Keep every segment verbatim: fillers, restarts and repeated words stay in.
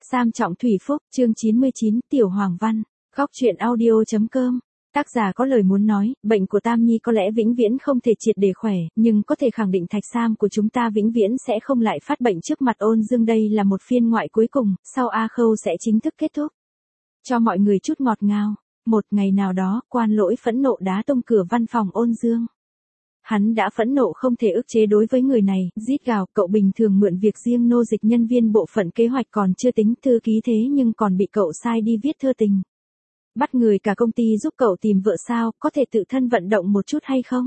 Sam Trọng Thủy Phúc, chương chín mươi chín, Tiểu Hoàng Văn, góc truyện audio.com. Tác giả có lời muốn nói, bệnh của Tam Nhi có lẽ vĩnh viễn không thể triệt để khỏe, nhưng có thể khẳng định Thạch Sam của chúng ta vĩnh viễn sẽ không lại phát bệnh trước mặt Ôn Dương. Đây là một phiên ngoại cuối cùng, sau A Khâu sẽ chính thức kết thúc. Cho mọi người chút ngọt ngào. Một ngày nào đó, Quan Lỗi phẫn nộ đá tung cửa văn phòng Ôn Dương. Hắn đã phẫn nộ không thể ức chế đối với người này, rít gào, cậu bình thường mượn việc riêng nô dịch nhân viên bộ phận kế hoạch còn chưa tính thư ký thế nhưng còn bị cậu sai đi viết thơ tình. Bắt người cả công ty giúp cậu tìm vợ sao, có thể tự thân vận động một chút hay không?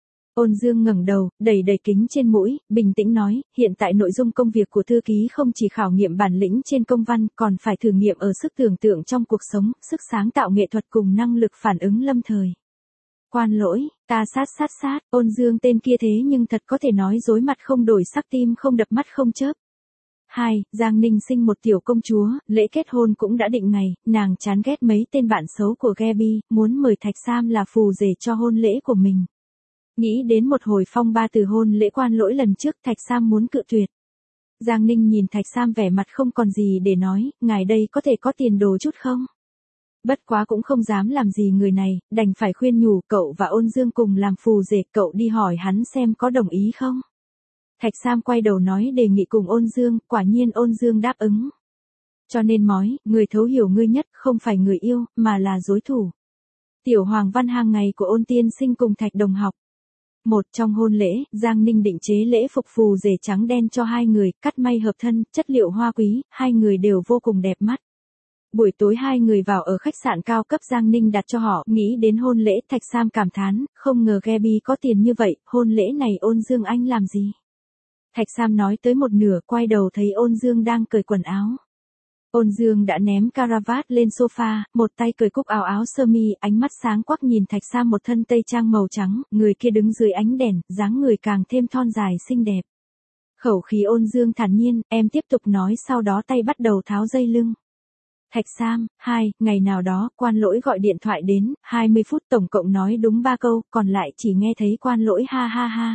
Ôn Dương ngẩng đầu, đẩy đầy kính trên mũi, bình tĩnh nói, hiện tại nội dung công việc của thư ký không chỉ khảo nghiệm bản lĩnh trên công văn, còn phải thử nghiệm ở sức tưởng tượng trong cuộc sống, sức sáng tạo nghệ thuật cùng năng lực phản ứng lâm thời. Quan Lỗi, ta sát sát sát, Ôn Dương tên kia thế nhưng thật có thể nói dối mặt không đổi sắc, tim không đập, mắt không chớp. Hai, Giang Ninh sinh một tiểu công chúa, lễ kết hôn cũng đã định ngày, nàng chán ghét mấy tên bạn xấu của Gaby, muốn mời Thạch Sam là phù rể cho hôn lễ của mình. Nghĩ đến một hồi phong ba từ hôn lễ Quan Lỗi lần trước, Thạch Sam muốn cự tuyệt. Giang Ninh nhìn Thạch Sam vẻ mặt không còn gì để nói, ngài đây có thể có tiền đồ chút không? Bất quá cũng không dám làm gì người này, đành phải khuyên nhủ cậu và Ôn Dương cùng làm phù rể, cậu đi hỏi hắn xem có đồng ý không. Thạch Sam quay đầu nói đề nghị cùng Ôn Dương, quả nhiên Ôn Dương đáp ứng. Cho nên mói, người thấu hiểu ngươi nhất, không phải người yêu, mà là đối thủ. Tiểu Hoàng Văn hàng ngày của Ôn tiên sinh cùng Thạch Đồng học. Một, trong hôn lễ, Giang Ninh định chế lễ phục phù rể trắng đen cho hai người, cắt may hợp thân, chất liệu hoa quý, hai người đều vô cùng đẹp mắt. Buổi tối hai người vào ở khách sạn cao cấp Giang Ninh đặt cho họ, nghĩ đến hôn lễ, Thạch Sam cảm thán, không ngờ Gaby có tiền như vậy, hôn lễ này Ôn Dương anh làm gì? Thạch Sam nói tới một nửa, quay đầu thấy Ôn Dương đang cởi quần áo. Ôn Dương đã ném caravat lên sofa, một tay cởi cúc áo áo sơ mi, ánh mắt sáng quắc nhìn Thạch Sam một thân tây trang màu trắng, người kia đứng dưới ánh đèn, dáng người càng thêm thon dài xinh đẹp. Khẩu khí Ôn Dương thản nhiên, em tiếp tục nói, sau đó tay bắt đầu tháo dây lưng. Thạch Sam, hai, ngày nào đó, Quan Lỗi gọi điện thoại đến, hai mươi phút tổng cộng nói đúng ba câu, còn lại chỉ nghe thấy Quan Lỗi ha ha ha.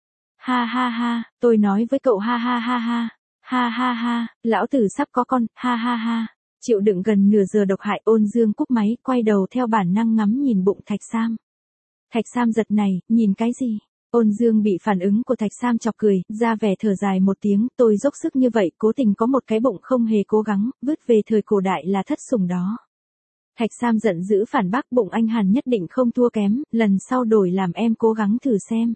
Ha ha ha, tôi nói với cậu ha ha ha ha. Ha ha ha, lão tử sắp có con, ha ha ha. Chịu đựng gần nửa giờ độc hại, Ôn Dương cúp máy, quay đầu theo bản năng ngắm nhìn bụng Thạch Sam. Thạch Sam giật này, nhìn cái gì? Ôn Dương bị phản ứng của Thạch Sam chọc cười, ra vẻ thở dài một tiếng, tôi dốc sức như vậy, cố tình có một cái bụng không hề cố gắng, vứt về thời cổ đại là thất sủng đó. Thạch Sam giận dữ phản bác, bụng anh hẳn nhất định không thua kém, lần sau đổi làm em cố gắng thử xem.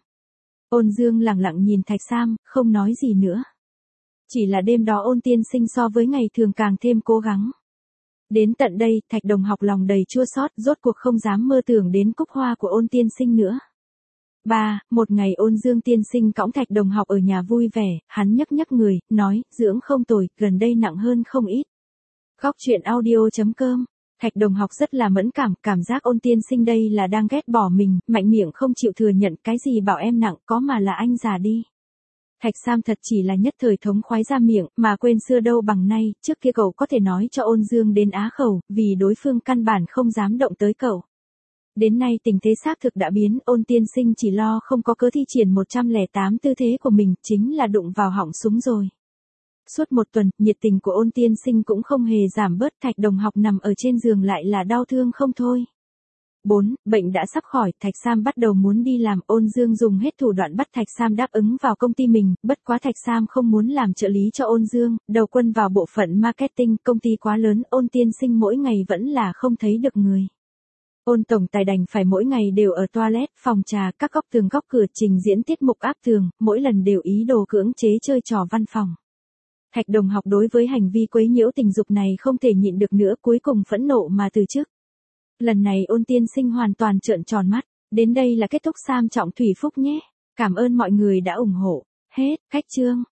Ôn Dương lặng lặng nhìn Thạch Sam, không nói gì nữa. Chỉ là đêm đó Ôn tiên sinh so với ngày thường càng thêm cố gắng. Đến tận đây, Thạch Đồng học lòng đầy chua xót, rốt cuộc không dám mơ tưởng đến cúc hoa của Ôn tiên sinh nữa. Ba, một ngày Ôn Dương tiên sinh cõng Thạch Đồng học ở nhà vui vẻ, hắn nhấc nhấc người, nói, dưỡng không tồi, gần đây nặng hơn không ít. Góc truyện audio.com. Thạch Đồng học rất là mẫn cảm, cảm giác Ôn tiên sinh đây là đang ghét bỏ mình, mạnh miệng không chịu thừa nhận, cái gì bảo em nặng, có mà là anh già đi. Thạch Sam thật chỉ là nhất thời thống khoái ra miệng, mà quên xưa đâu bằng nay, trước kia cậu có thể nói cho Ôn Dương đến á khẩu, vì đối phương căn bản không dám động tới cậu. Đến nay tình thế xác thực đã biến, Ôn tiên sinh chỉ lo không có cớ thi triển một trăm lẻ tám tư thế của mình, chính là đụng vào họng súng rồi. Suốt một tuần, nhiệt tình của Ôn tiên sinh cũng không hề giảm bớt, Thạch Đồng học nằm ở trên giường lại là đau thương không thôi. Bốn, bệnh đã sắp khỏi, Thạch Sam bắt đầu muốn đi làm, Ôn Dương dùng hết thủ đoạn bắt Thạch Sam đáp ứng vào công ty mình, bất quá Thạch Sam không muốn làm trợ lý cho Ôn Dương, đầu quân vào bộ phận marketing, công ty quá lớn, Ôn tiên sinh mỗi ngày vẫn là không thấy được người. Ôn tổng tài đành phải mỗi ngày đều ở toilet, phòng trà, các góc tường góc cửa trình diễn tiết mục áp tường, mỗi lần đều ý đồ cưỡng chế chơi trò văn phòng. Thạch Đồng học đối với hành vi quấy nhiễu tình dục này không thể nhịn được nữa, cuối cùng phẫn nộ mà từ chức. Lần này Ôn tiên sinh hoàn toàn trợn tròn mắt. Đến đây là kết thúc Sam Trọng Thủy Phúc nhé. Cảm ơn mọi người đã ủng hộ. Hết, cách chương.